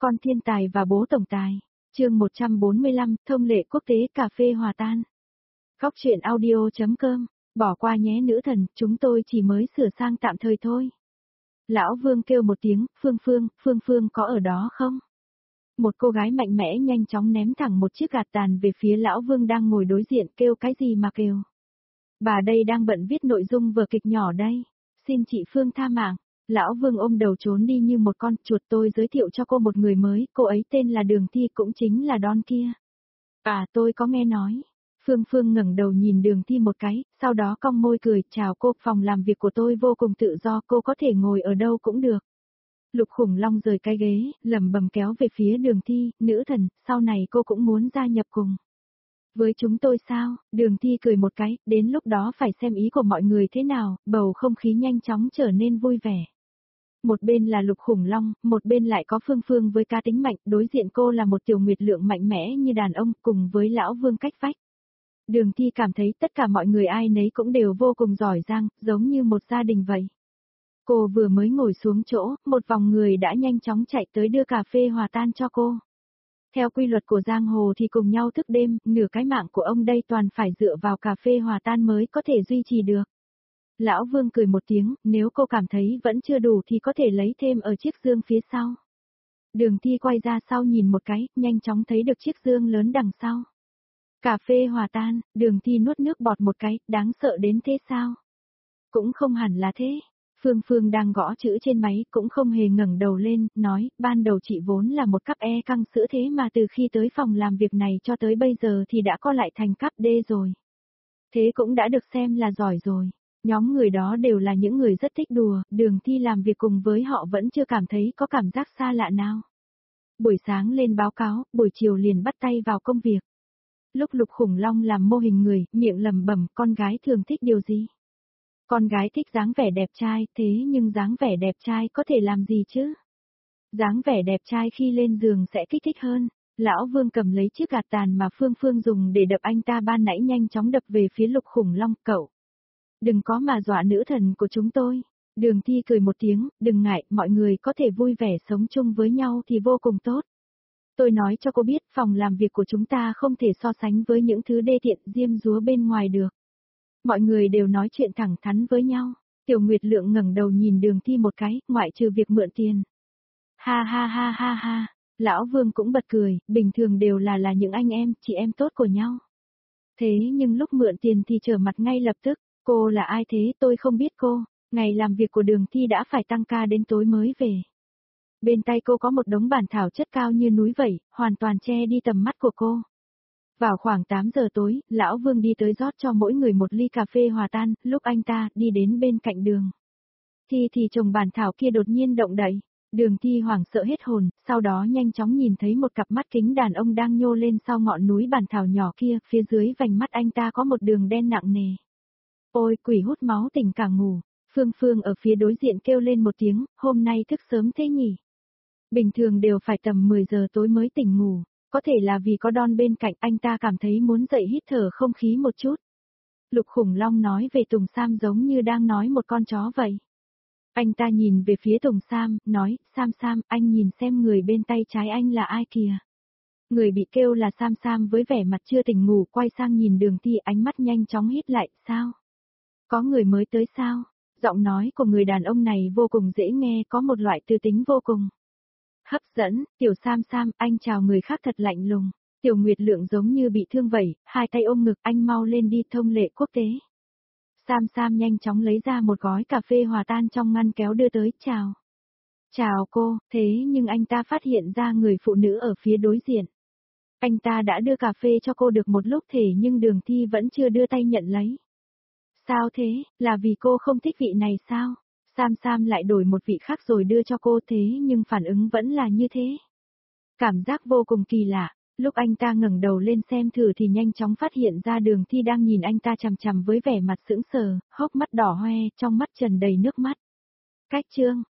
Con thiên tài và bố tổng tài. Chương 145, thông lệ quốc tế cà phê hòa tan. Góc truyện audio.com. Bỏ qua nhé nữ thần, chúng tôi chỉ mới sửa sang tạm thời thôi. Lão Vương kêu một tiếng, Phương Phương có ở đó không? Một cô gái mạnh mẽ nhanh chóng ném thẳng một chiếc gạt tàn về phía Lão Vương đang ngồi đối diện, kêu cái gì mà kêu. Bà đây đang bận viết nội dung vở kịch nhỏ đây. Xin chị Phương tha mạng. Lão Vương ôm đầu trốn đi như một con chuột. Tôi giới thiệu cho cô một người mới, cô ấy tên là Đường Thi, cũng chính là Don kia. À, tôi có nghe nói. Phương ngẩng đầu nhìn Đường Thi một cái, sau đó cong môi cười, chào cô, phòng làm việc của tôi vô cùng tự do, cô có thể ngồi ở đâu cũng được. Lục Khủng Long rời cái ghế, lẩm bẩm kéo về phía Đường Thi, nữ thần, sau này cô cũng muốn gia nhập cùng. Với chúng tôi sao? Đường Thi cười một cái, đến lúc đó phải xem ý của mọi người thế nào, bầu không khí nhanh chóng trở nên vui vẻ. Một bên là Lục Khủng Long, một bên lại có Phương với cá tính mạnh, đối diện cô là một Tiểu Nguyệt Lượng mạnh mẽ như đàn ông, cùng với Lão Vương cách vách. Đường Thi cảm thấy tất cả mọi người ai nấy cũng đều vô cùng giỏi giang, giống như một gia đình vậy. Cô vừa mới ngồi xuống chỗ, một vòng người đã nhanh chóng chạy tới đưa cà phê hòa tan cho cô. Theo quy luật của giang hồ thì cùng nhau thức đêm, nửa cái mạng của ông đây toàn phải dựa vào cà phê hòa tan mới có thể duy trì được. Lão Vương cười một tiếng, nếu cô cảm thấy vẫn chưa đủ thì có thể lấy thêm ở chiếc dương phía sau. Đường Thi quay ra sau nhìn một cái, nhanh chóng thấy được chiếc dương lớn đằng sau. Cà phê hòa tan, Đường Thi nuốt nước bọt một cái, đáng sợ đến thế sao? Cũng không hẳn là thế. Phương đang gõ chữ trên máy cũng không hề ngẩng đầu lên, nói, ban đầu chị vốn là một cấp E căng sữa thế mà từ khi tới phòng làm việc này cho tới bây giờ thì đã co lại thành cấp D rồi. Thế cũng đã được xem là giỏi rồi. Nhóm người đó đều là những người rất thích đùa, Đường Thi làm việc cùng với họ vẫn chưa cảm thấy có cảm giác xa lạ nào. Buổi sáng lên báo cáo, buổi chiều liền bắt tay vào công việc. Lúc Lục Khủng Long làm mô hình người, miệng lẩm bẩm, con gái thường thích điều gì? Con gái thích dáng vẻ đẹp trai, thế nhưng dáng vẻ đẹp trai có thể làm gì chứ? Dáng vẻ đẹp trai khi lên giường sẽ kích thích hơn. Lão Vương cầm lấy chiếc gạt tàn mà Phương dùng để đập anh ta ban nãy nhanh chóng đập về phía Lục Khủng Long, cậu. Đừng có mà dọa nữ thần của chúng tôi. Đường Thi cười một tiếng, đừng ngại, mọi người có thể vui vẻ sống chung với nhau thì vô cùng tốt. Tôi nói cho cô biết, phòng làm việc của chúng ta không thể so sánh với những thứ đê tiện diêm dúa bên ngoài được. Mọi người đều nói chuyện thẳng thắn với nhau. Tiểu Nguyệt Lượng ngẩng đầu nhìn Đường Thi một cái, ngoại trừ việc mượn tiền. Ha. Lão Vương cũng bật cười, bình thường đều là những anh em, chị em tốt của nhau. Thế nhưng lúc mượn tiền thì trở mặt ngay lập tức, cô là ai thế, tôi không biết cô. Ngày làm việc của Đường Thi đã phải tăng ca đến tối mới về. Bên tay cô có một đống bản thảo chất cao như núi vậy, hoàn toàn che đi tầm mắt của cô. Vào khoảng 8 giờ tối, Lão Vương đi tới rót cho mỗi người một ly cà phê hòa tan, lúc anh ta đi đến bên cạnh Đường Thi thì chồng bản thảo kia đột nhiên động đậy. Đường Thi hoảng sợ hết hồn, sau đó nhanh chóng nhìn thấy một cặp mắt kính đàn ông đang nhô lên sau ngọn núi bản thảo nhỏ kia, phía dưới vành mắt anh ta có một đường đen nặng nề. Ôi, quỷ hút máu tỉnh cả ngủ. Phương ở phía đối diện kêu lên một tiếng, hôm nay thức sớm thế nhỉ? Bình thường đều phải tầm 10 giờ tối mới tỉnh ngủ, có thể là vì có Don bên cạnh anh ta cảm thấy muốn dậy hít thở không khí một chút. Lục Khủng Long nói về Tùng Sam giống như đang nói một con chó vậy. Anh ta nhìn về phía Tùng Sam, nói, Sam, anh nhìn xem người bên tay trái anh là ai kìa. Người bị kêu là Sam với vẻ mặt chưa tỉnh ngủ quay sang nhìn Đường Thi, ánh mắt nhanh chóng hít lại, sao? Có người mới tới sao? Giọng nói của người đàn ông này vô cùng dễ nghe, có một loại tư tính vô cùng hấp dẫn. Tiểu Sam, anh chào người khác thật lạnh lùng. Tiểu Nguyệt Lượng giống như bị thương vậy, hai tay ôm ngực, anh mau lên đi, thông lệ quốc tế. Sam nhanh chóng lấy ra một gói cà phê hòa tan trong ngăn kéo đưa tới, chào. Chào cô, thế nhưng anh ta phát hiện ra người phụ nữ ở phía đối diện. Anh ta đã đưa cà phê cho cô được một lúc thể nhưng Đường Thi vẫn chưa đưa tay nhận lấy. Sao thế, là vì cô không thích vị này sao? Sam lại đổi một vị khác rồi đưa cho cô, thế nhưng phản ứng vẫn là như thế. Cảm giác vô cùng kỳ lạ, lúc anh ta ngẩng đầu lên xem thử thì nhanh chóng phát hiện ra Đường Thi đang nhìn anh ta chằm chằm với vẻ mặt sững sờ, hốc mắt đỏ hoe, trong mắt tràn đầy nước mắt. Cách chương,